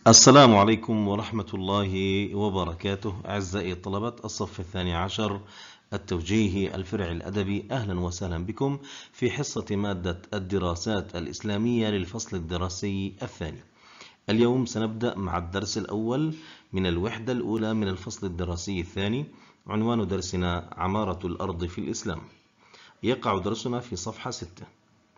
السلام عليكم ورحمة الله وبركاته. أعزائي طلبة الصف الثاني عشر التوجيهي الفرع الأدبي، أهلا وسهلا بكم في حصة مادة الدراسات الإسلامية للفصل الدراسي الثاني. اليوم سنبدأ مع الدرس الأول من الوحدة الأولى من الفصل الدراسي الثاني. عنوان درسنا عمارة الأرض في الإسلام. يقع درسنا في صفحة 6.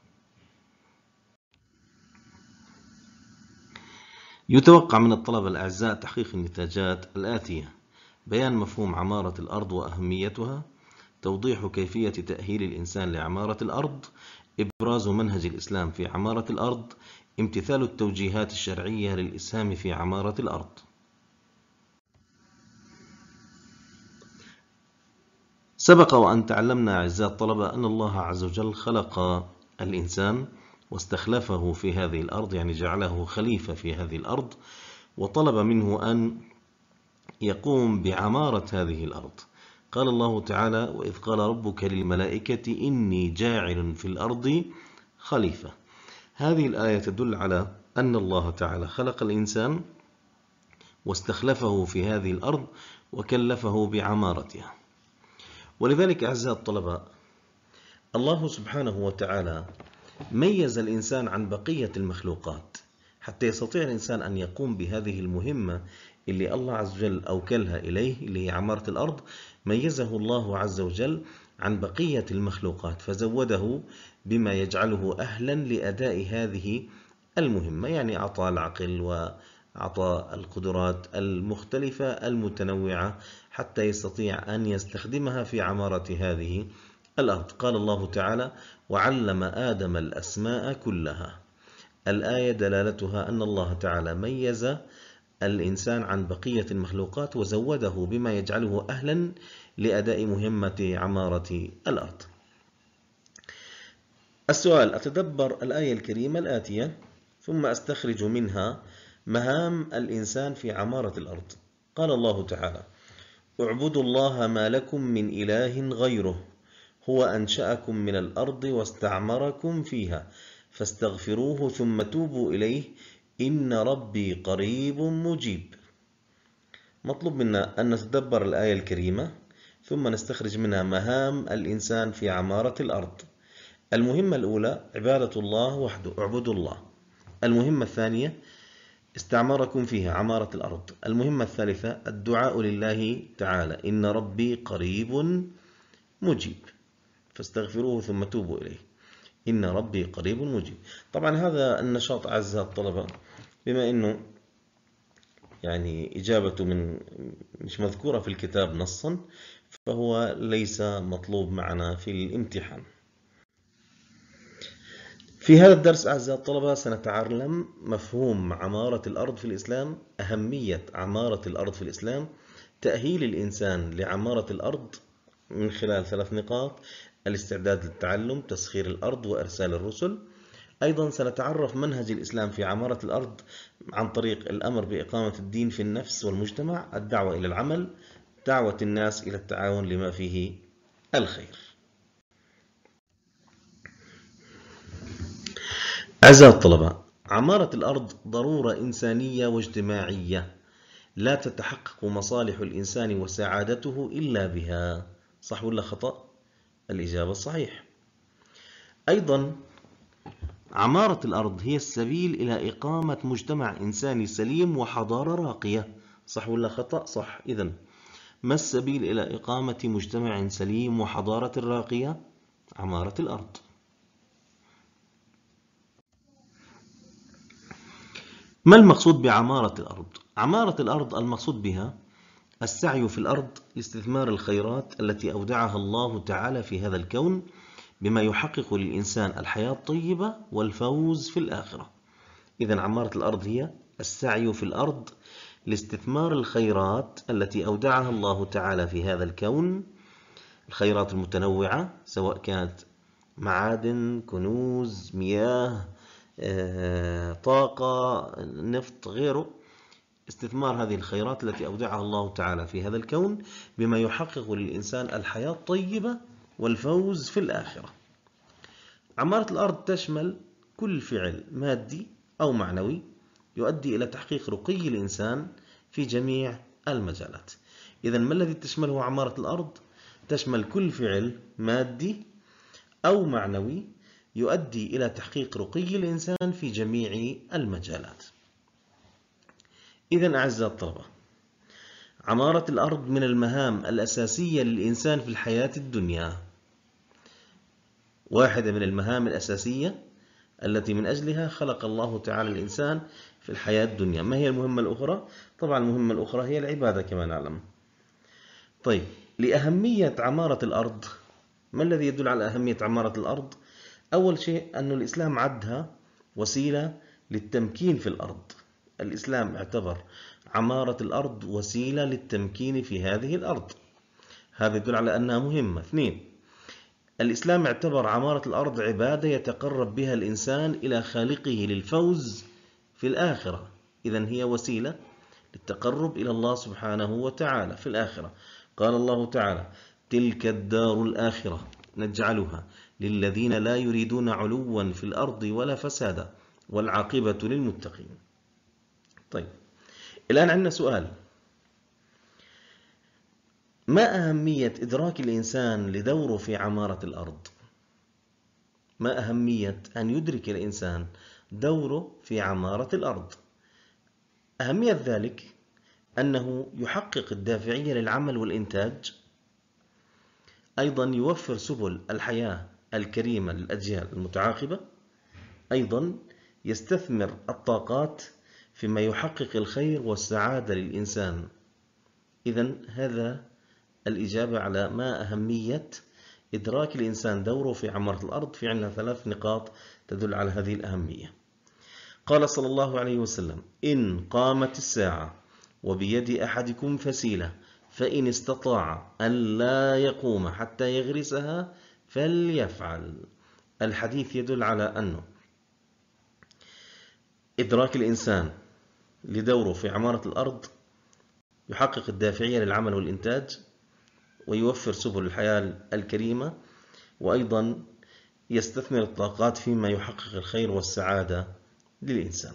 يتوقع من الطلبة الأعزاء تحقيق النتاجات الآتية: بيان مفهوم عمارة الأرض وأهميتها، توضيح كيفية تأهيل الإنسان لعمارة الأرض، إبراز منهج الإسلام في عمارة الأرض، امتثال التوجيهات الشرعية للإسهام في عمارة الأرض. سبق وأن تعلمنا أعزائي الطلبة أن الله عز وجل خلق الإنسان واستخلفه في هذه الأرض، يعني جعله خليفة في هذه الأرض، وطلب منه أن يقوم بعمارة هذه الأرض. قال الله تعالى: وإذ قال ربك للملائكة إني جاعل في الأرض خليفة. هذه الآية تدل على أن الله تعالى خلق الإنسان واستخلفه في هذه الأرض وكلفه بعمارتها. ولذلك أعزائي الطلبة، الله سبحانه وتعالى ميز الإنسان عن بقية المخلوقات حتى يستطيع الإنسان أن يقوم بهذه المهمة اللي الله عز وجل أوكلها إليه، اللي هي عمارة الأرض. ميزه الله عز وجل عن بقية المخلوقات فزوده بما يجعله أهلا لأداء هذه المهمة، يعني أعطى العقل وأعطى القدرات المختلفة المتنوعة حتى يستطيع أن يستخدمها في عمارة هذه الأرض. قال الله تعالى: وعلم آدم الأسماء كلها. الآية دلالتها أن الله تعالى ميز الإنسان عن بقية المخلوقات وزوده بما يجعله أهلا لأداء مهمة عمارة الأرض. السؤال: أتدبر الآية الكريمة الآتية ثم أستخرج منها مهام الإنسان في عمارة الأرض. قال الله تعالى: اعبدوا الله ما لكم من إله غيره هو أنشأكم من الأرض واستعمركم فيها فاستغفروه ثم توبوا إليه إن ربي قريب مجيب. مطلوب منا أن نتدبر الآية الكريمة ثم نستخرج منها مهام الإنسان في عمارة الأرض. المهمة الأولى عبادة الله وحده، اعبدوا الله. المهمة الثانية استعمركم فيها، عمارة الأرض. المهمة الثالثة الدعاء لله تعالى، إن ربي قريب مجيب فاستغفروه ثم توبوا إليه إن ربي قريب مجيب. طبعا هذا النشاط أعزائي الطلبة بما أنه يعني إجابته مش مذكورة في الكتاب نصا، فهو ليس مطلوب معنا في الامتحان. في هذا الدرس أعزائي الطلبة سنتعلم مفهوم عمارة الأرض في الإسلام، أهمية عمارة الأرض في الإسلام، تأهيل الإنسان لعمارة الأرض من خلال 3 نقاط: الاستعداد للتعلم، تسخير الأرض، وإرسال الرسل. أيضا سنتعرف منهج الإسلام في عمارة الأرض عن طريق الأمر بإقامة الدين في النفس والمجتمع، الدعوة إلى العمل، دعوة الناس إلى التعاون لما فيه الخير. أعزائي الطلبة، عمارة الأرض ضرورة إنسانية واجتماعية، لا تتحقق مصالح الإنسان وسعادته إلا بها. صح ولا خطأ؟ الإجابة صحيح. أيضا عمارة الأرض هي السبيل إلى إقامة مجتمع إنساني سليم وحضارة راقية. صح ولا خطأ؟ صح. إذن ما السبيل إلى إقامة مجتمع سليم وحضارة راقية؟ عمارة الأرض. ما المقصود بعمارة الأرض؟ عمارة الأرض المقصود بها السعي في الأرض لاستثمار الخيرات التي أودعها الله تعالى في هذا الكون بما يحقق للإنسان الحياة الطيبة والفوز في الآخرة. إذن عمارة الأرض هي السعي في الأرض لاستثمار الخيرات التي أودعها الله تعالى في هذا الكون، الخيرات المتنوعة سواء كانت معادن، كنوز، مياه، طاقة، نفط، غيره. استثمار هذه الخيرات التي أودعها الله تعالى في هذا الكون بما يحقق للإنسان الحياة الطيبة والفوز في الآخرة. عمارة الأرض تشمل كل فعل مادي أو معنوي يؤدي إلى تحقيق رقي الإنسان في جميع المجالات. إذن ما الذي تشمله عمارة الأرض؟ تشمل كل فعل مادي أو معنوي يؤدي إلى تحقيق رقي الإنسان في جميع المجالات. إذن أعزائي الطلبة، عمارة الأرض من المهام الأساسية للإنسان في الحياة الدنيا، واحدة من المهام الأساسية التي من أجلها خلق الله تعالى الإنسان في الحياة الدنيا. ما هي المهمة الأخرى؟ طبعا المهمة الأخرى هي العبادة كما نعلم. طيب، لأهمية عمارة الأرض، ما الذي يدل على أهمية عمارة الأرض؟ أول شيء أن الإسلام عدها وسيلة للتمكين في الأرض. الإسلام اعتبر عمارة الأرض وسيلة للتمكين في هذه الأرض، هذا يدل على أنها مهمة. 2، الإسلام اعتبر عمارة الأرض عبادة يتقرب بها الإنسان إلى خالقه للفوز في الآخرة، إذن هي وسيلة للتقرب إلى الله سبحانه وتعالى في الآخرة. قال الله تعالى: تلك الدار الآخرة نجعلها للذين لا يريدون علوا في الأرض ولا فسادا والعاقبة للمتقين. طيب، الآن عندنا سؤال: ما أهمية إدراك الإنسان لدوره في عمارة الأرض؟ ما أهمية أن يدرك الإنسان دوره في عمارة الأرض؟ أهمية ذلك أنه يحقق الدافعية للعمل والإنتاج، أيضا يوفر سبل الحياة الكريمة للأجيال المتعاقبة، أيضا يستثمر الطاقات فيما يحقق الخير والسعادة للإنسان. إذن هذا الإجابة على ما أهمية إدراك الإنسان دوره في عمارة الأرض. في عندنا 3 نقاط تدل على هذه الأهمية. قال صلى الله عليه وسلم: إن قامت الساعة وبيد أحدكم فسيلة فإن استطاع أن لا يقوم حتى يغرسها فليفعل. الحديث يدل على أنه إدراك الإنسان لدوره في عمارة الأرض يحقق الدافعية للعمل والإنتاج، ويوفر سبل الحياة الكريمة، وأيضا يستثمر الطاقات فيما يحقق الخير والسعادة للإنسان.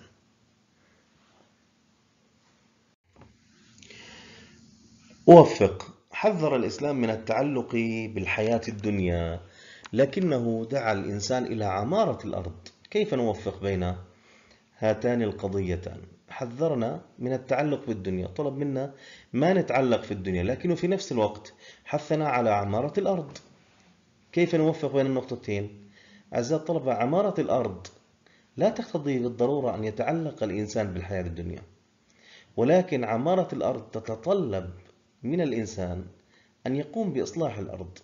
أوفق. حذر الإسلام من التعلق بالحياة الدنيا، لكنه دعا الإنسان إلى عمارة الأرض. كيف نوفق بين هاتان القضيتان؟ حذرنا من التعلق بالدنيا، طلب منا ما نتعلق في الدنيا، لكنه في نفس الوقت حثنا على عمارة الأرض. كيف نوفق بين النقطتين؟ أعزائي الطلبة، عمارة الأرض لا تقتضي بالضرورة أن يتعلق الإنسان بالحياة الدنيا، ولكن عمارة الأرض تتطلب من الإنسان أن يقوم بإصلاح الأرض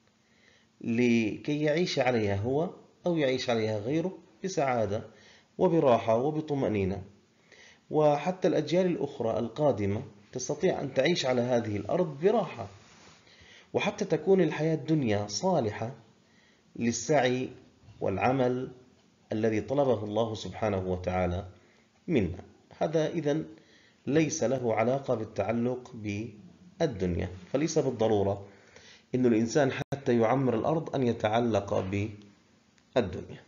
لكي يعيش عليها هو أو يعيش عليها غيره بسعادة وبراحة وبطمأنينة، وحتى الأجيال الأخرى القادمة تستطيع أن تعيش على هذه الأرض براحة، وحتى تكون الحياة الدنيا صالحة للسعي والعمل الذي طلبه الله سبحانه وتعالى منا. هذا إذن ليس له علاقة بالتعلق بالدنيا، فليس بالضرورة إن الإنسان حتى يعمر الأرض أن يتعلق بالدنيا.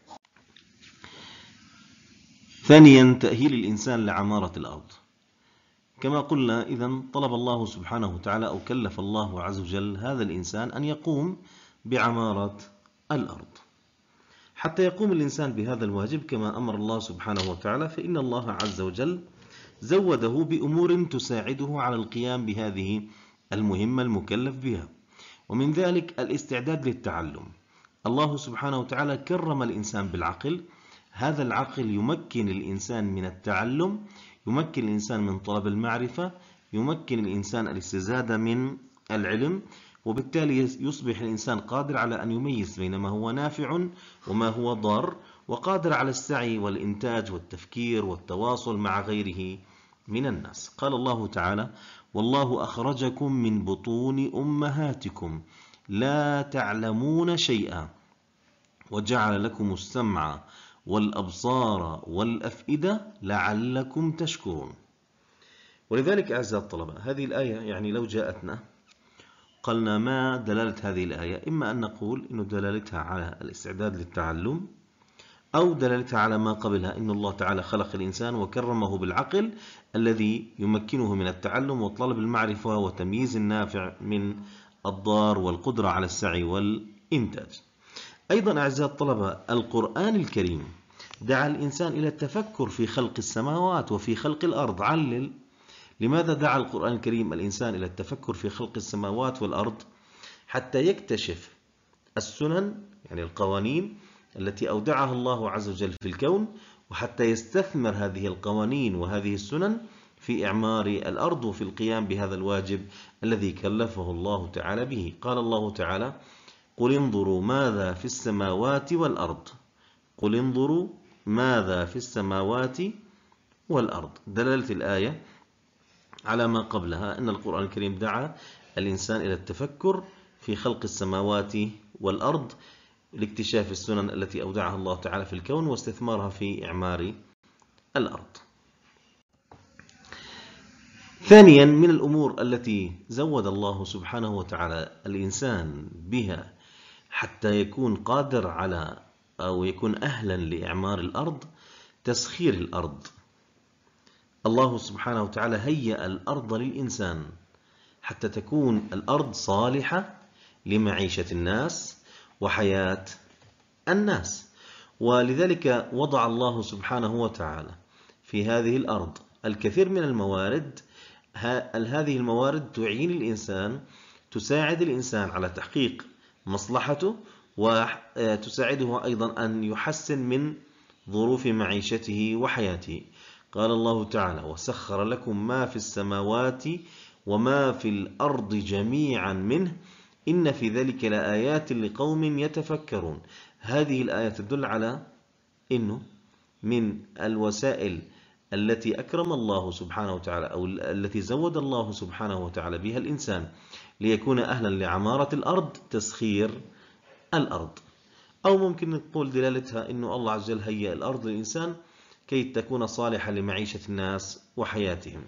ثانيا، تأهيل الإنسان لعمارة الأرض. كما قلنا، إذن طلب الله سبحانه وتعالى أو كلف الله عز وجل هذا الإنسان أن يقوم بعمارة الأرض. حتى يقوم الإنسان بهذا الواجب كما أمر الله سبحانه وتعالى، فإن الله عز وجل زوده بأمور تساعده على القيام بهذه المهمة المكلف بها، ومن ذلك الاستعداد للتعلم. الله سبحانه وتعالى كرم الإنسان بالعقل، هذا العقل يمكن الإنسان من التعلم، يمكن الإنسان من طلب المعرفة، يمكن الإنسان الاستزادة من العلم، وبالتالي يصبح الإنسان قادر على أن يميز بين ما هو نافع وما هو ضار، وقادر على السعي والإنتاج والتفكير والتواصل مع غيره من الناس. قال الله تعالى: والله أخرجكم من بطون أمهاتكم لا تعلمون شيئا وجعل لكم السمع والأبصار والأفئدة لعلكم تشكرون. ولذلك أعزائي الطلبة، هذه الآية يعني لو جاءتنا قلنا ما دلالة هذه الآية؟ إما أن نقول إن دلالتها على الاستعداد للتعلم، أو دلالتها على ما قبلها، إن الله تعالى خلق الإنسان وكرمه بالعقل الذي يمكنه من التعلم وطلب المعرفة وتمييز النافع من الضار والقدرة على السعي والإنتاج. أيضا أعزائي الطلبة، القرآن الكريم دعا الإنسان إلى التفكر في خلق السماوات وفي خلق الأرض. علل لماذا دعا القرآن الكريم الإنسان إلى التفكر في خلق السماوات والأرض؟ حتى يكتشف السنن، يعني القوانين التي أودعها الله عز وجل في الكون، وحتى يستثمر هذه القوانين وهذه السنن في إعمار الأرض وفي القيام بهذا الواجب الذي كلفه الله تعالى به. قال الله تعالى: قل انظروا ماذا في السماوات والأرض. قل انظروا ماذا في السماوات والأرض. دلالة الآية على ما قبلها أن القرآن الكريم دعا الإنسان إلى التفكر في خلق السماوات والأرض لاكتشاف السنن التي أودعها الله تعالى في الكون واستثمارها في إعمار الأرض. ثانيا، من الأمور التي زود الله سبحانه وتعالى الإنسان بها حتى يكون قادر على أو يكون أهلا لإعمار الأرض، تسخير الأرض. الله سبحانه وتعالى هيأ الأرض للإنسان حتى تكون الأرض صالحة لمعيشة الناس وحياة الناس، ولذلك وضع الله سبحانه وتعالى في هذه الأرض الكثير من الموارد. هذه الموارد تعين الإنسان، تساعد الإنسان على تحقيق مصلحته، وتساعده أيضا أن يحسن من ظروف معيشته وحياته. قال الله تعالى: وسخر لكم ما في السماوات وما في الأرض جميعا منه إن في ذلك لآيات لقوم يتفكرون. هذه الآية تدل على أنه من الوسائل التي أكرم الله سبحانه وتعالى أو التي زود الله سبحانه وتعالى بها الإنسان ليكون أهلا لعمارة الأرض تسخير الأرض. أو ممكن نقول دلالتها أنه الله عز وجل هيأ الأرض للإنسان كي تكون صالحة لمعيشة الناس وحياتهم.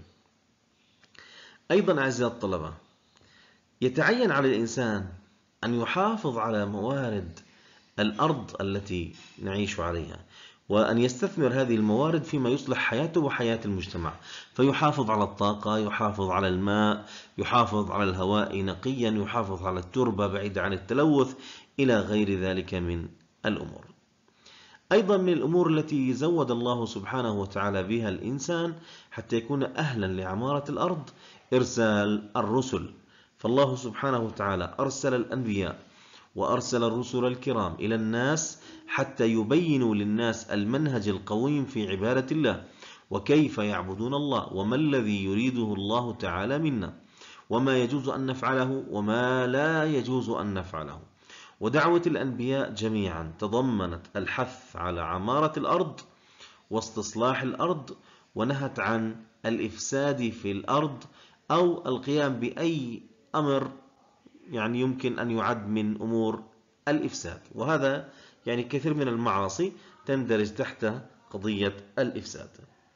أيضا أعزائي الطلبة، يتعين على الإنسان أن يحافظ على موارد الأرض التي نعيش عليها، وأن يستثمر هذه الموارد فيما يصلح حياته وحياة المجتمع، فيحافظ على الطاقة، يحافظ على الماء، يحافظ على الهواء نقيا، يحافظ على التربة بعيدة عن التلوث، إلى غير ذلك من الأمور. أيضا من الأمور التي زود الله سبحانه وتعالى بها الإنسان حتى يكون أهلا لعمارة الأرض إرسال الرسل. فالله سبحانه وتعالى أرسل الأنبياء وأرسل الرسل الكرام إلى الناس حتى يبينوا للناس المنهج القويم في عبادة الله، وكيف يعبدون الله، وما الذي يريده الله تعالى منا، وما يجوز أن نفعله وما لا يجوز أن نفعله. ودعوة الأنبياء جميعا تضمنت الحث على عمارة الأرض واستصلاح الأرض، ونهت عن الإفساد في الأرض أو القيام بأي أمر يعني يمكن أن يعد من أمور الإفساد، وهذا يعني كثير من المعاصي تندرج تحت قضية الإفساد.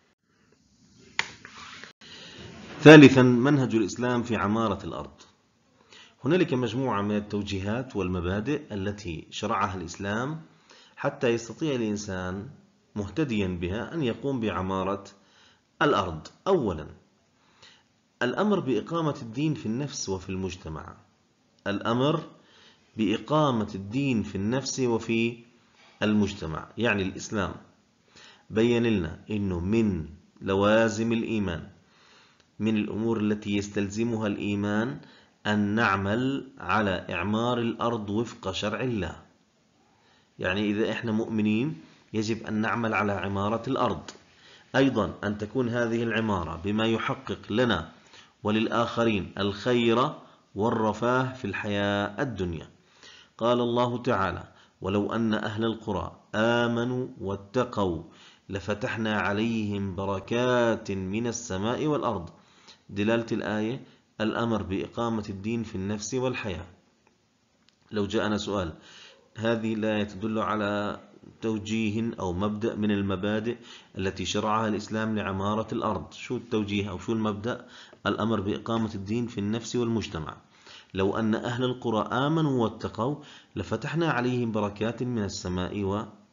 ثالثا، منهج الإسلام في عمارة الأرض. هنالك مجموعة من التوجيهات والمبادئ التي شرعها الإسلام حتى يستطيع الإنسان مهتديا بها أن يقوم بعمارة الأرض. أولا، الأمر بإقامة الدين في النفس وفي المجتمع. الأمر بإقامة الدين في النفس وفي المجتمع، يعني الإسلام بين لنا أنه من لوازم الإيمان، من الأمور التي يستلزمها الإيمان، أن نعمل على إعمار الأرض وفق شرع الله. يعني إذا إحنا مؤمنين يجب أن نعمل على عمارة الأرض. أيضا أن تكون هذه العمارة بما يحقق لنا وللآخرين الخير والرفاه في الحياة الدنيا. قال الله تعالى: ولو أن أهل القرى آمنوا واتقوا لفتحنا عليهم بركات من السماء والأرض. دلالة الآية الأمر بإقامة الدين في النفس والحياة. لو جاءنا سؤال، هذه الآية تدل على توجيه أو مبدأ من المبادئ التي شرعها الإسلام لعمارة الأرض. شو التوجيه أو شو المبدأ؟ الأمر بإقامة الدين في النفس والمجتمع. لو أن أهل القرى آمنوا واتقوا لفتحنا عليهم بركات من السماء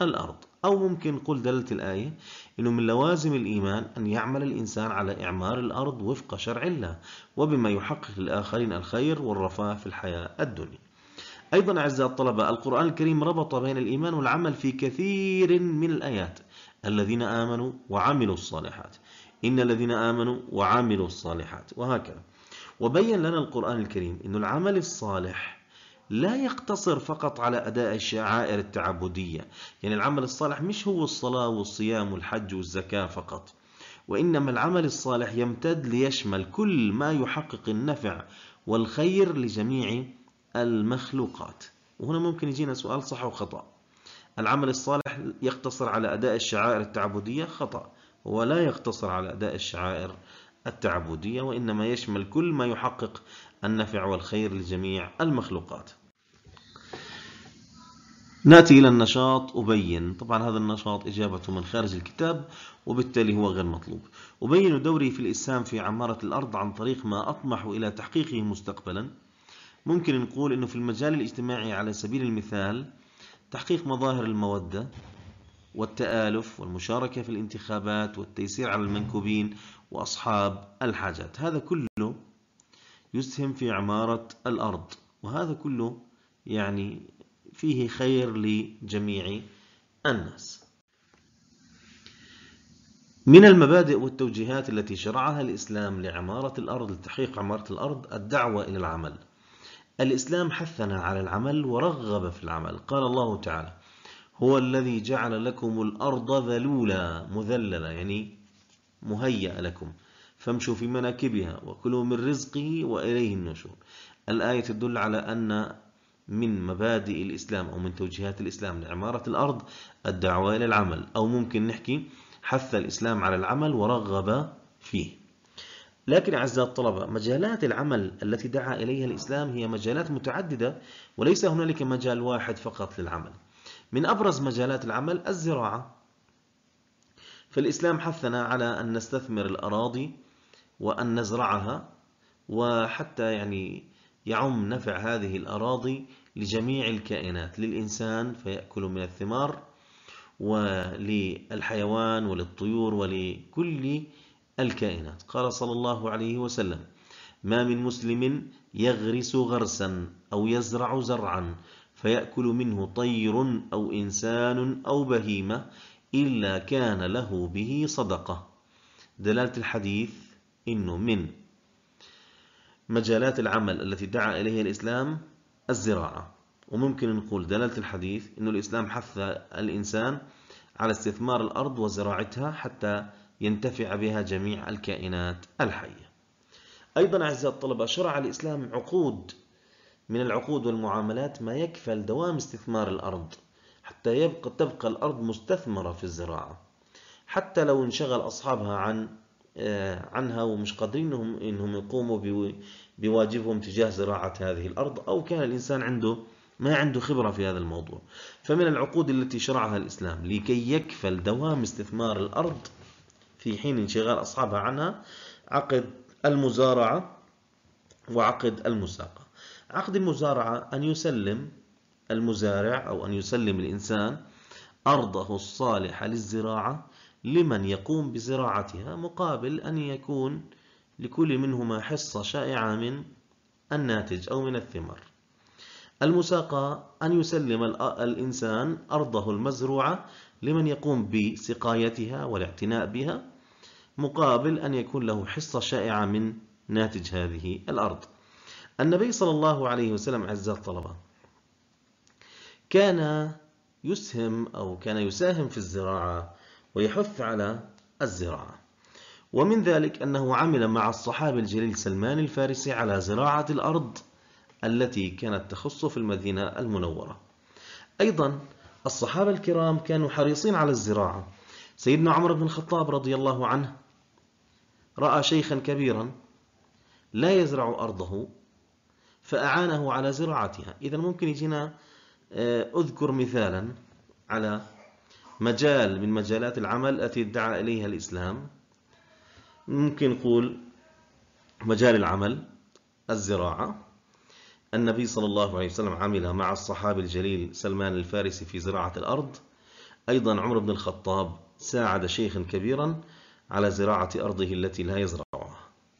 الأرض. أو ممكن نقول دلالة الآية إنه من لوازم الإيمان أن يعمل الإنسان على إعمار الأرض وفق شرع الله وبما يحقق للآخرين الخير والرفاه في الحياة الدنيا. أيضا أعزائي الطلبة، القرآن الكريم ربط بين الإيمان والعمل في كثير من الآيات. الذين آمنوا وعملوا الصالحات، إن الذين آمنوا وعملوا الصالحات، وهكذا. وبين لنا القرآن الكريم أن العمل الصالح لا يقتصر فقط على أداء الشعائر التعبدية. يعني العمل الصالح مش هو الصلاة والصيام والحج والزكاة فقط، وإنما العمل الصالح يمتد ليشمل كل ما يحقق النفع والخير لجميع المخلوقات. وهنا ممكن يجينا سؤال صح وخطأ. العمل الصالح يقتصر على أداء الشعائر التعبدية؟ خطأ، ولا يقتصر على أداء الشعائر التعبدية، وإنما يشمل كل ما يحقق النفع والخير لجميع المخلوقات. نأتي إلى النشاط. أبين، طبعا هذا النشاط إجابته من خارج الكتاب وبالتالي هو غير مطلوب. أبين دوري في الإسهام في عمارة الأرض عن طريق ما أطمح إلى تحقيقه مستقبلا. ممكن نقول أنه في المجال الاجتماعي على سبيل المثال تحقيق مظاهر المودة والتآلف والمشاركة في الانتخابات والتيسير على المنكوبين وأصحاب الحاجات. هذا كله يسهم في عمارة الأرض، وهذا كله يعني فيه خير لجميع الناس. من المبادئ والتوجيهات التي شرعها الإسلام لعمارة الأرض، لتحقيق عمارة الأرض، الدعوة إلى العمل. الإسلام حثنا على العمل ورغب في العمل. قال الله تعالى: هو الذي جعل لكم الأرض ذلولا، مذللة يعني مهيئة لكم، فامشوا في مناكبها وكلوا من رزقه وإليه النشور. الآية تدل على أن من مبادئ الإسلام أو من توجيهات الإسلام لعمارة الأرض الدعوة إلى العمل، أو ممكن نحكي حث الإسلام على العمل ورغب فيه. لكن أعزائي الطلبة، مجالات العمل التي دعا إليها الإسلام هي مجالات متعددة، وليس هنالك مجال واحد فقط للعمل. من أبرز مجالات العمل الزراعة، فالإسلام حثنا على أن نستثمر الأراضي وأن نزرعها، وحتى يعني يعم نفع هذه الأراضي لجميع الكائنات، للإنسان فيأكل من الثمار، وللحيوان وللطيور ولكل الكائنات. قال صلى الله عليه وسلم: ما من مسلم يغرس غرسا أو يزرع زرعا فيأكل منه طير أو إنسان أو بهيمة إلا كان له به صدقة. دلالة الحديث إنه من مجالات العمل التي دعا إليها الإسلام الزراعة. وممكن نقول دلالة الحديث إنه الإسلام حث الإنسان على استثمار الأرض وزراعتها حتى ينتفع بها جميع الكائنات الحية. أيضا أعزائي الطلبة، شرع الإسلام عقود من العقود والمعاملات ما يكفل دوام استثمار الأرض حتى تبقى الأرض مستثمرة في الزراعة، حتى لو انشغل أصحابها عنها ومش قادرين إنهم يقوموا بواجبهم تجاه زراعة هذه الأرض، أو كان الإنسان ما عنده خبرة في هذا الموضوع. فمن العقود التي شرعها الإسلام لكي يكفل دوام استثمار الأرض في حين انشغال أصحابها عنها عقد المزارعة وعقد المساقة. عقد المزارعة أن يسلم المزارع أو أن يسلم الإنسان أرضه الصالحة للزراعة لمن يقوم بزراعتها، مقابل أن يكون لكل منهما حصة شائعة من الناتج أو من الثمر. المساقة أن يسلم الإنسان أرضه المزروعة لمن يقوم بسقايتها والاعتناء بها، مقابل أن يكون له حصة شائعة من ناتج هذه الأرض. النبي صلى الله عليه وسلم أعزائي الطلبة كان يساهم في الزراعة ويحث على الزراعة، ومن ذلك أنه عمل مع الصحابي الجليل سلمان الفارسي على زراعة الأرض التي كانت تخص في المدينة المنورة. أيضا الصحابة الكرام كانوا حريصين على الزراعة. سيدنا عمر بن الخطاب رضي الله عنه رأى شيخا كبيرا لا يزرع أرضه فأعانه على زراعتها. إذا ممكن يجينا أذكر مثالا على مجال من مجالات العمل التي دعا إليها الإسلام. ممكن نقول مجال العمل الزراعة. النبي صلى الله عليه وسلم عمل مع الصحابي الجليل سلمان الفارسي في زراعة الأرض. أيضا عمر بن الخطاب ساعد شيخا كبيرا على زراعة أرضه التي لا يزرعها.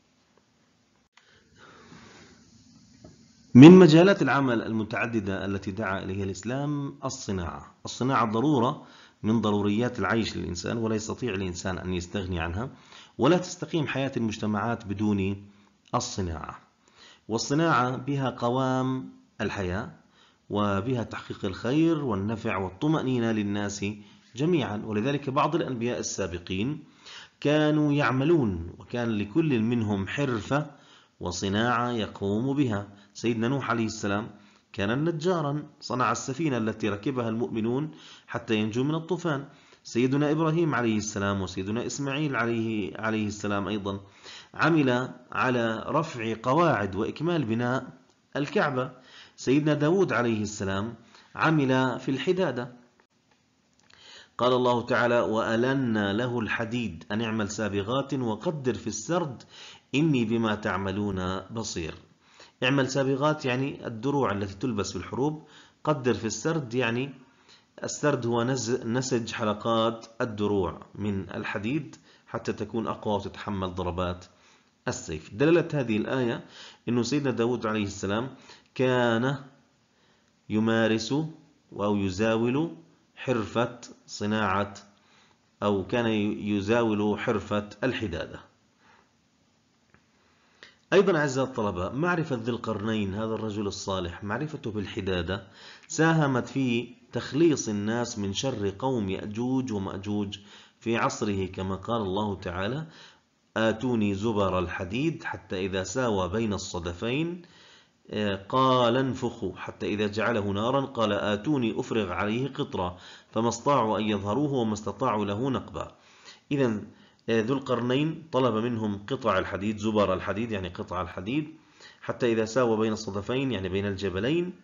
من مجالات العمل المتعددة التي دعا إليها الإسلام الصناعة. الصناعة ضرورة من ضروريات العيش للإنسان، ولا يستطيع الإنسان أن يستغني عنها، ولا تستقيم حياة المجتمعات بدون الصناعة. والصناعة بها قوام الحياة، وبها تحقيق الخير والنفع والطمأنينة للناس جميعا. ولذلك بعض الأنبياء السابقين كانوا يعملون، وكان لكل منهم حرفة وصناعة يقوم بها. سيدنا نوح عليه السلام كان نجارا، صنع السفينة التي ركبها المؤمنون حتى ينجوا من الطوفان. سيدنا إبراهيم عليه السلام وسيدنا إسماعيل عليه السلام أيضا عمل على رفع قواعد وإكمال بناء الكعبة. سيدنا داود عليه السلام عمل في الحدادة. قال الله تعالى: وألنا له الحديد أن اعمل سابغات وقدر في السرد إني بما تعملون بصير. اعمل سابغات يعني الدروع التي تلبس في الحروب، قدر في السرد يعني السرد هو نسج حلقات الدروع من الحديد حتى تكون أقوى وتتحمل ضربات السيف. دلالة هذه الآية أن سيدنا داود عليه السلام كان يمارس أو يزاول حرفة صناعة، أو كان يزاول حرفة الحدادة. أيضا أعزائي الطلبة، معرفة ذي القرنين هذا الرجل الصالح، معرفته بالحدادة ساهمت في تخليص الناس من شر قوم يأجوج ومأجوج في عصره، كما قال الله تعالى: آتوني زبر الحديد حتى إذا ساوى بين الصدفين قال انفخوا حتى إذا جعله نارا قال آتوني أفرغ عليه قطرا فما استطاعوا أن يظهروه وما استطاعوا له نقبا. إذن ذو القرنين طلب منهم قطع الحديد، زبر الحديد يعني قطع الحديد، حتى إذا ساوى بين الصدفين يعني بين الجبلين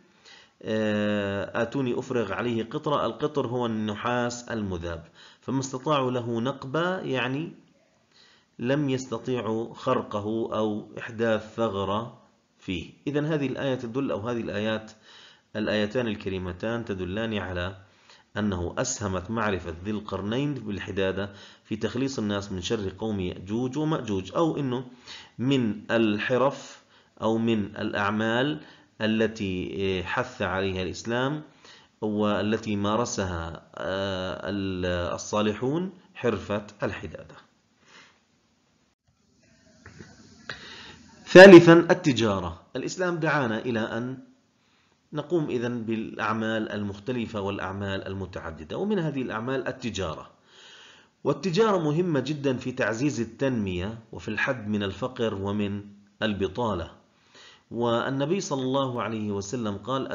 آتوني أفرغ عليه قطرا. القطر هو النحاس المذاب. فما استطاعوا له نقبا يعني لم يستطيعوا خرقه أو إحداث ثغرة فيه. إذن هذه الآية تدل، أو هذه الآيتان الكريمتان تدلان على أنه أسهمت معرفة ذي القرنين بالحدادة في تخليص الناس من شر قوم يأجوج ومأجوج، أو أنه من الحرف أو من الأعمال التي حث عليها الإسلام والتي مارسها الصالحون حرفة الحدادة. ثالثا التجارة. الإسلام دعانا إلى أن نقوم إذن بالأعمال المختلفة والأعمال المتعددة، ومن هذه الأعمال التجارة. والتجارة مهمة جدا في تعزيز التنمية وفي الحد من الفقر ومن البطالة. والنبي صلى الله عليه وسلم قال: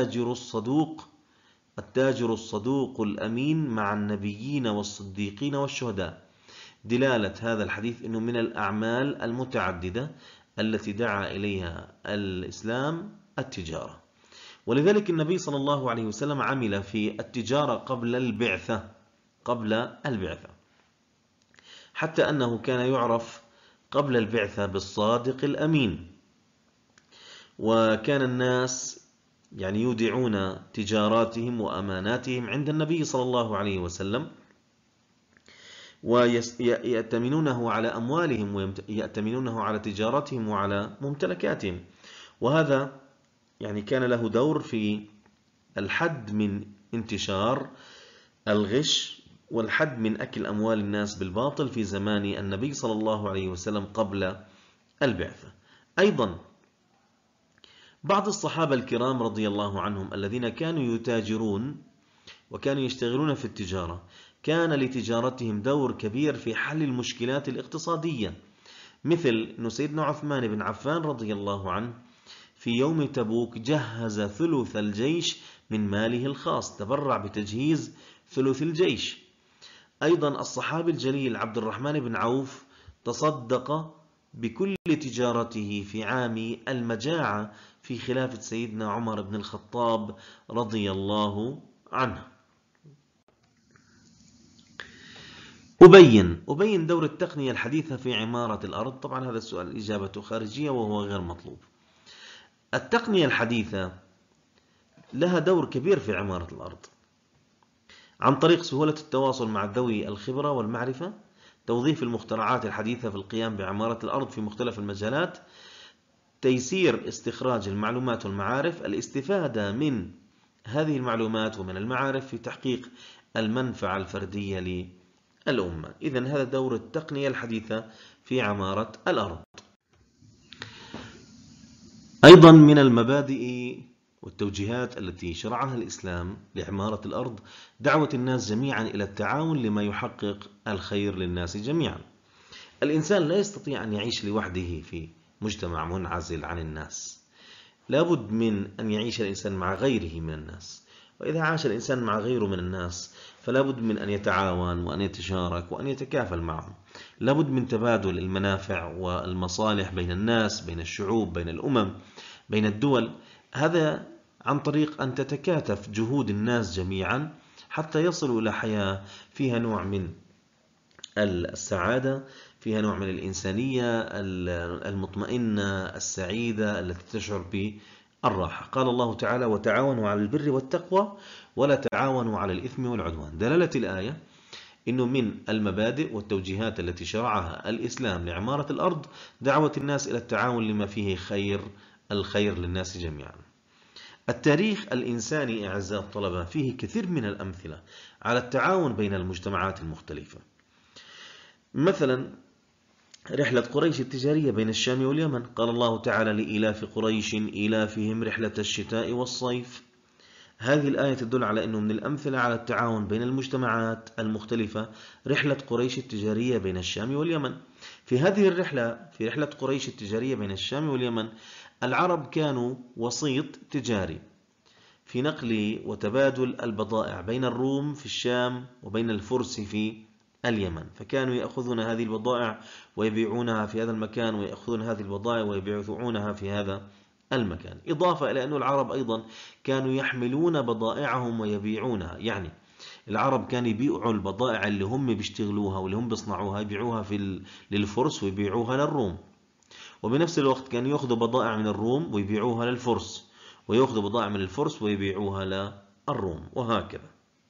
التاجر الصدوق الأمين مع النبيين والصديقين والشهداء. دلالة هذا الحديث أنه من الأعمال المتعددة التي دعا إليها الإسلام التجارة. ولذلك النبي صلى الله عليه وسلم عمل في التجارة قبل البعثة، حتى أنه كان يعرف قبل البعثة بالصادق الأمين. وكان الناس يعني يودعون تجاراتهم وأماناتهم عند النبي صلى الله عليه وسلم، ويأتمنونه على أموالهم ويأتمنونه على تجارتهم وعلى ممتلكاتهم. وهذا يعني كان له دور في الحد من انتشار الغش والحد من أكل أموال الناس بالباطل في زمان النبي صلى الله عليه وسلم قبل البعثة. أيضا بعض الصحابة الكرام رضي الله عنهم الذين كانوا يتاجرون وكانوا يشتغلون في التجارة، كان لتجارتهم دور كبير في حل المشكلات الاقتصادية، مثل أن سيدنا عثمان بن عفان رضي الله عنه في يوم تبوك جهز ثلث الجيش من ماله الخاص، تبرع بتجهيز ثلث الجيش. أيضا الصحابي الجليل عبد الرحمن بن عوف تصدق بكل تجارته في عام المجاعة في خلافة سيدنا عمر بن الخطاب رضي الله عنه. أبين دور التقنية الحديثة في عمارة الأرض. طبعا هذا السؤال إجابته خارجية وهو غير مطلوب. التقنية الحديثة لها دور كبير في عمارة الأرض. عن طريق سهولة التواصل مع ذوي الخبرة والمعرفة، توظيف المخترعات الحديثة في القيام بعمارة الأرض في مختلف المجالات، تيسير استخراج المعلومات والمعارف، الاستفادة من هذه المعلومات ومن المعارف في تحقيق المنفعة الفردية للأمة. إذن هذا دور التقنية الحديثة في عمارة الأرض. أيضا من المبادئ والتوجيهات التي شرعها الإسلام لعمارة الأرض دعوة الناس جميعا إلى التعاون لما يحقق الخير للناس جميعا. الإنسان لا يستطيع أن يعيش لوحده في مجتمع منعزل عن الناس، لابد من أن يعيش الإنسان مع غيره من الناس، وإذا عاش الإنسان مع غيره من الناس فلابد من أن يتعاون وأن يتشارك وأن يتكافل معهم. لابد من تبادل المنافع والمصالح بين الناس، بين الشعوب، بين الأمم، بين الدول. هذا عن طريق أن تتكاتف جهود الناس جميعا حتى يصلوا إلى حياة فيها نوع من السعادة، فيها نوع من الإنسانية المطمئنة السعيدة التي تشعر بالراحة. قال الله تعالى: وتعاونوا على البر والتقوى ولا تعاونوا على الإثم والعدوان. دلالة الآية إنه من المبادئ والتوجيهات التي شرعها الإسلام لعمارة الأرض دعوة الناس إلى التعاون لما فيه الخير للناس جميعا. التاريخ الإنساني أعزائي الطلبة فيه كثير من الأمثلة على التعاون بين المجتمعات المختلفة. مثلا رحلة قريش التجارية بين الشام واليمن، قال الله تعالى: لإيلاف قريش إيلافهم رحلة الشتاء والصيف. هذه الآية تدل على أنه من الأمثلة على التعاون بين المجتمعات المختلفة رحلة قريش التجارية بين الشام واليمن. في هذه الرحلة، في رحلة قريش التجارية بين الشام واليمن، العرب كانوا وسيط تجاري في نقل وتبادل البضائع بين الروم في الشام وبين الفرس في اليمن، فكانوا يأخذون هذه البضائع ويبيعونها في هذا المكان، ويأخذون هذه البضائع ويبيعونها في هذا المكان. إضافة إلى أن العرب أيضا كانوا يحملون بضائعهم ويبيعونها، يعني العرب كانوا يبيعوا البضائع اللي هم بيشتغلوها واللي هم بيصنعوها، يبيعوها للفرس ويبيعوها للروم، وبنفس الوقت كانوا يأخذوا بضائع من الروم ويبيعوها للفرس، ويأخذوا بضائع من الفرس ويبيعوها للروم، وهكذا.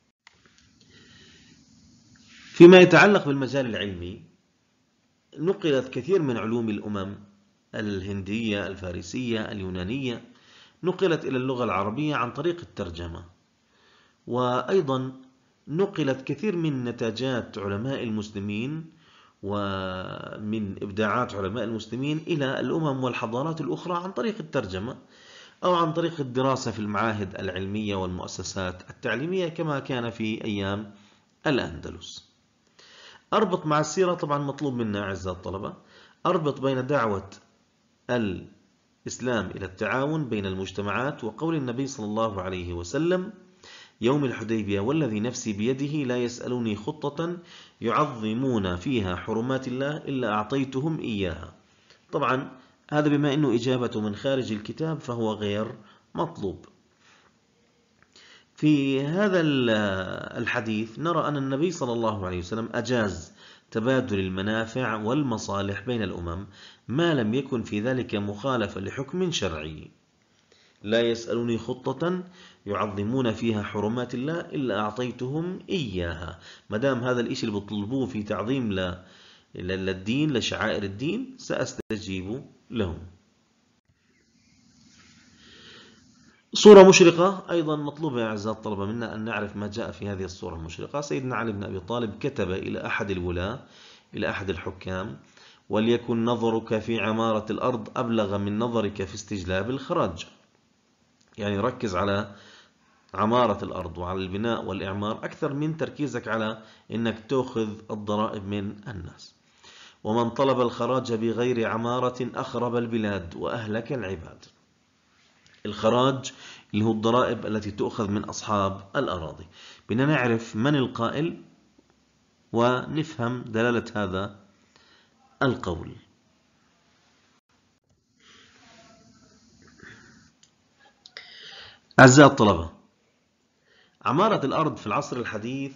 فيما يتعلق بالمجال العلمي، نقلت كثير من علوم الأمم الهندية، الفارسية، اليونانية، نقلت إلى اللغة العربية عن طريق الترجمة، وأيضا نقلت كثير من نتاجات علماء المسلمين ومن إبداعات علماء المسلمين إلى الأمم والحضارات الأخرى عن طريق الترجمة أو عن طريق الدراسة في المعاهد العلمية والمؤسسات التعليمية كما كان في أيام الأندلس. أربط مع السيرة، طبعا مطلوب منا أعزائي الطلبة أربط بين دعوة الإسلام إلى التعاون بين المجتمعات وقول النبي صلى الله عليه وسلم يوم الحديبية: والذي نفسي بيده لا يسألوني خطة يعظمون فيها حرمات الله إلا أعطيتهم إياها. طبعا هذا بما أنه إجابة من خارج الكتاب فهو غير مطلوب. في هذا الحديث نرى أن النبي صلى الله عليه وسلم أجاز تبادل المنافع والمصالح بين الأمم ما لم يكن في ذلك مخالفة لحكم شرعي. لا يسألوني خطة يعظمون فيها حرمات الله إلا أعطيتهم إياها. مدام هذا الإشي اللي بطلبوه في تعظيم للدين، لشعائر الدين، سأستجيب لهم. صورة مشرقة أيضا مطلوبة يا أعزائي الطلبة منا أن نعرف ما جاء في هذه الصورة المشرقة. سيدنا علي بن أبي طالب كتب إلى أحد الولاة، إلى أحد الحكام: وليكن نظرك في عمارة الأرض أبلغ من نظرك في استجلاب الخراج. يعني ركز على عمارة الأرض وعلى البناء والإعمار أكثر من تركيزك على أنك تأخذ الضرائب من الناس. ومن طلب الخراج بغير عمارة أخرب البلاد وأهلك العباد. الخراج اللي هو الضرائب التي تؤخذ من أصحاب الأراضي. بدنا نعرف من القائل ونفهم دلالة هذا القول. أعزائي الطلبة، عمارة الأرض في العصر الحديث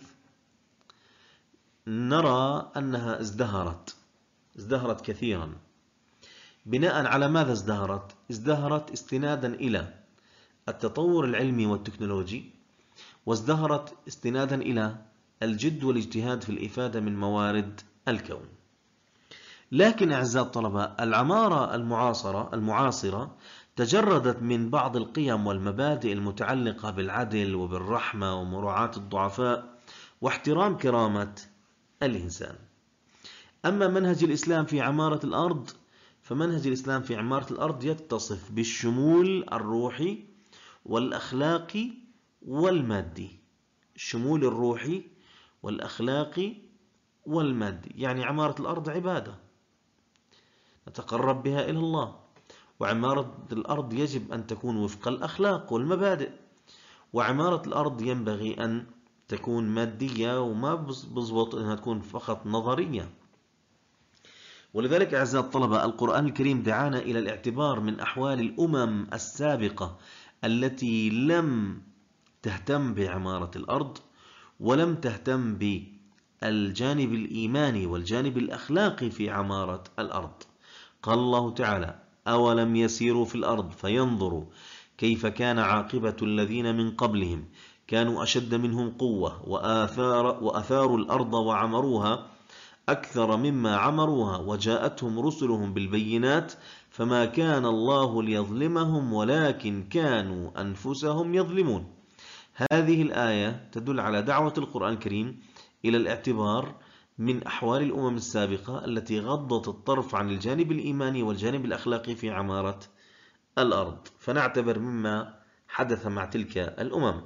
نرى أنها ازدهرت كثيرا. بناء على ماذا ازدهرت؟ ازدهرت استنادا إلى التطور العلمي والتكنولوجي، وازدهرت استنادا إلى الجد والاجتهاد في الإفادة من موارد الكون. لكن أعزائي الطلبة، العمارة المعاصرة تجردت من بعض القيم والمبادئ المتعلقة بالعدل وبالرحمة ومراعاة الضعفاء واحترام كرامة الإنسان. أما منهج الإسلام في عمارة الأرض، فمنهج الإسلام في عمارة الأرض يتصف بالشمول الروحي والأخلاقي والمادي. الشمول الروحي والأخلاقي والمادي، يعني عمارة الأرض عبادة نتقرب بها إلى الله، وعمارة الأرض يجب أن تكون وفق الأخلاق والمبادئ، وعمارة الأرض ينبغي أن تكون مادية وما بزبط أنها تكون فقط نظرية. ولذلك أعزائي الطلبة، القرآن الكريم دعانا إلى الاعتبار من أحوال الأمم السابقة التي لم تهتم بعمارة الأرض ولم تهتم بالجانب الإيماني والجانب الأخلاقي في عمارة الأرض. قال الله تعالى: أولم يسيروا في الأرض فينظروا كيف كان عاقبة الذين من قبلهم كانوا أشد منهم قوة وأثاروا الأرض وعمروها أكثر مما عمروها وجاءتهم رسلهم بالبينات فما كان الله ليظلمهم ولكن كانوا أنفسهم يظلمون. هذه الآية تدل على دعوة القرآن الكريم إلى الاعتبار من أحوال الأمم السابقة التي غضت الطرف عن الجانب الإيماني والجانب الأخلاقي في عمارة الأرض، فنعتبر مما حدث مع تلك الأمم.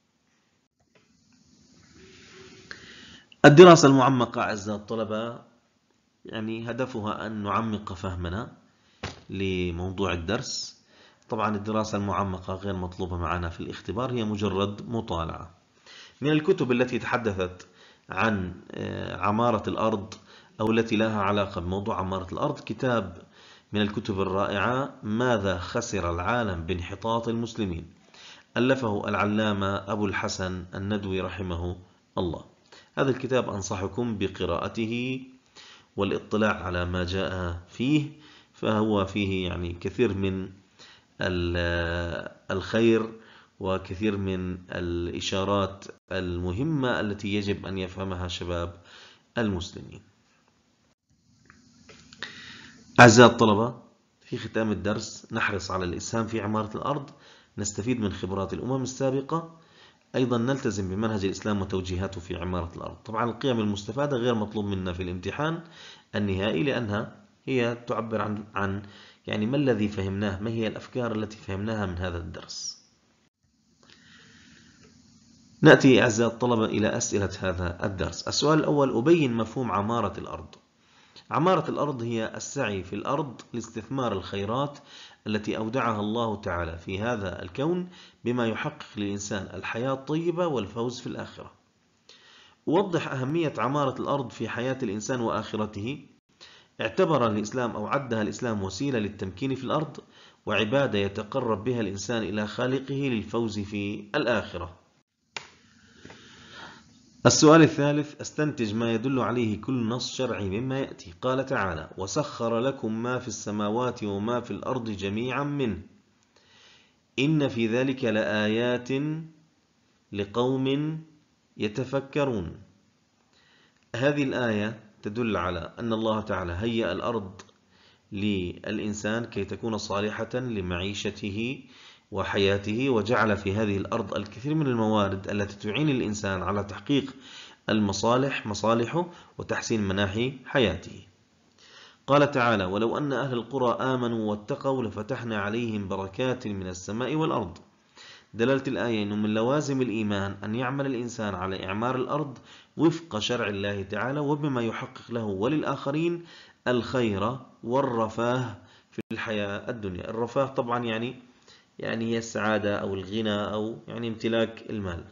الدراسة المعمقة أعزائي الطلبة، يعني هدفها أن نعمق فهمنا لموضوع الدرس. طبعا الدراسة المعمقة غير مطلوبة معنا في الاختبار، هي مجرد مطالعة. من الكتب التي تحدثت عن عمارة الأرض أو التي لها علاقة بموضوع عمارة الأرض، كتاب من الكتب الرائعة: ماذا خسر العالم بانحطاط المسلمين، ألفه العلامة أبو الحسن الندوي رحمه الله. هذا الكتاب أنصحكم بقراءته والاطلاع على ما جاء فيه، فهو فيه يعني كثير من الخير وكثير من الإشارات المهمة التي يجب أن يفهمها شباب المسلمين. أعزائي الطلبة، في ختام الدرس نحرص على الإسهام في عمارة الأرض، نستفيد من خبرات الأمم السابقة، أيضا نلتزم بمنهج الإسلام وتوجيهاته في عمارة الأرض. طبعا القيم المستفادة غير مطلوب منا في الامتحان النهائي، لأنها هي تعبر عن يعني ما الذي فهمناه، ما هي الأفكار التي فهمناها من هذا الدرس. نأتي أعزائي الطلبة إلى أسئلة هذا الدرس. السؤال الأول: أبين مفهوم عمارة الأرض. عمارة الأرض هي السعي في الأرض لاستثمار الخيرات التي أودعها الله تعالى في هذا الكون بما يحقق للإنسان الحياة الطيبة والفوز في الآخرة. أوضح أهمية عمارة الأرض في حياة الإنسان وآخرته. اعتبر الإسلام أو عدها الإسلام وسيلة للتمكين في الأرض وعبادة يتقرب بها الإنسان إلى خالقه للفوز في الآخرة. السؤال الثالث: استنتج ما يدل عليه كل نص شرعي مما يأتي. قال تعالى: وسخر لكم ما في السماوات وما في الأرض جميعا منه إن في ذلك لآيات لقوم يتفكرون. هذه الآية تدل على أن الله تعالى هيأ الأرض للإنسان كي تكون صالحة لمعيشته وحياته، وجعل في هذه الأرض الكثير من الموارد التي تعين الإنسان على تحقيق مصالحه وتحسين مناحي حياته. قال تعالى: ولو أن أهل القرى آمنوا واتقوا لفتحنا عليهم بركات من السماء والأرض. دلالة الآية أنه من لوازم الإيمان أن يعمل الإنسان على إعمار الأرض وفق شرع الله تعالى وبما يحقق له وللآخرين الخير والرفاه في الحياة الدنيا. الرفاه طبعا يعني هي السعادة أو الغنى أو يعني امتلاك المال.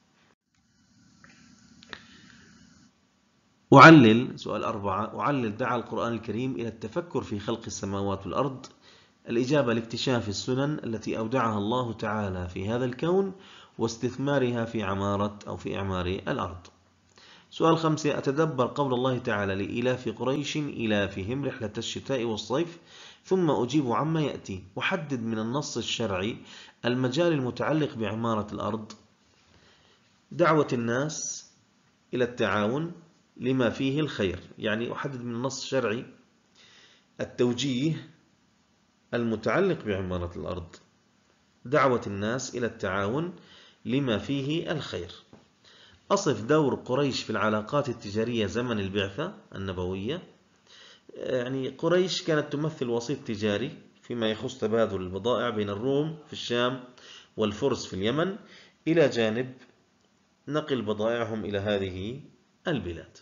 سؤال 4: أعلل دعا القرآن الكريم إلى التفكر في خلق السماوات والأرض. الإجابة: لاكتشاف السنن التي أودعها الله تعالى في هذا الكون واستثمارها في عمارة أو في إعمار الأرض. سؤال 5: أتدبر قول الله تعالى لإيلاف قريش إيلافهم رحلة الشتاء والصيف، ثم أجيب عما يأتي. أحدد من النص الشرعي المجال المتعلق بعمارة الأرض. دعوة الناس إلى التعاون لما فيه الخير، يعني أحدد من النص الشرعي التوجيه المتعلق بعمارة الأرض، دعوة الناس إلى التعاون لما فيه الخير. أصف دور قريش في العلاقات التجارية زمن البعثة النبوية. يعني قريش كانت تمثل وسيط تجاري فيما يخص تبادل البضائع بين الروم في الشام والفرس في اليمن، إلى جانب نقل بضائعهم إلى هذه البلاد.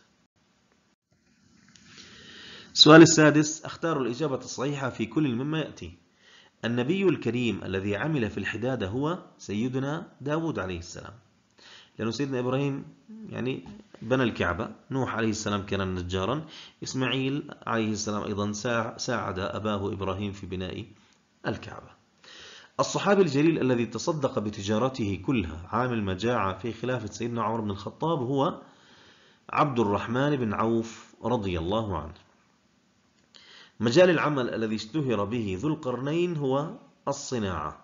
السؤال السادس: اختاروا الإجابة الصحيحة في كل مما يأتي. النبي الكريم الذي عمل في الحدادة هو سيدنا داود عليه السلام، لأنه سيدنا إبراهيم يعني بنى الكعبة، نوح عليه السلام كان نجارا، إسماعيل عليه السلام أيضا ساعد أباه إبراهيم في بناء الكعبة. الصحابي الجليل الذي تصدق بتجارته كلها عام المجاعة في خلافة سيدنا عمر بن الخطاب هو عبد الرحمن بن عوف رضي الله عنه. مجال العمل الذي اشتهر به ذو القرنين هو الصناعة.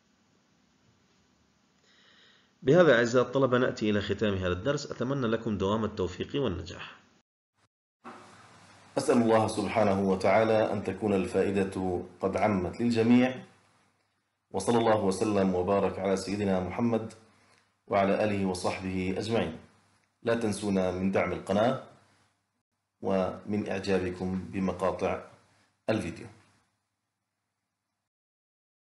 بهذا أعزائي الطلبة نأتي إلى ختام هذا الدرس، أتمنى لكم دوام التوفيق والنجاح. أسأل الله سبحانه وتعالى أن تكون الفائدة قد عمت للجميع، وصلى الله وسلم وبارك على سيدنا محمد وعلى آله وصحبه أجمعين. لا تنسونا من دعم القناة ومن إعجابكم بمقاطع الفيديو.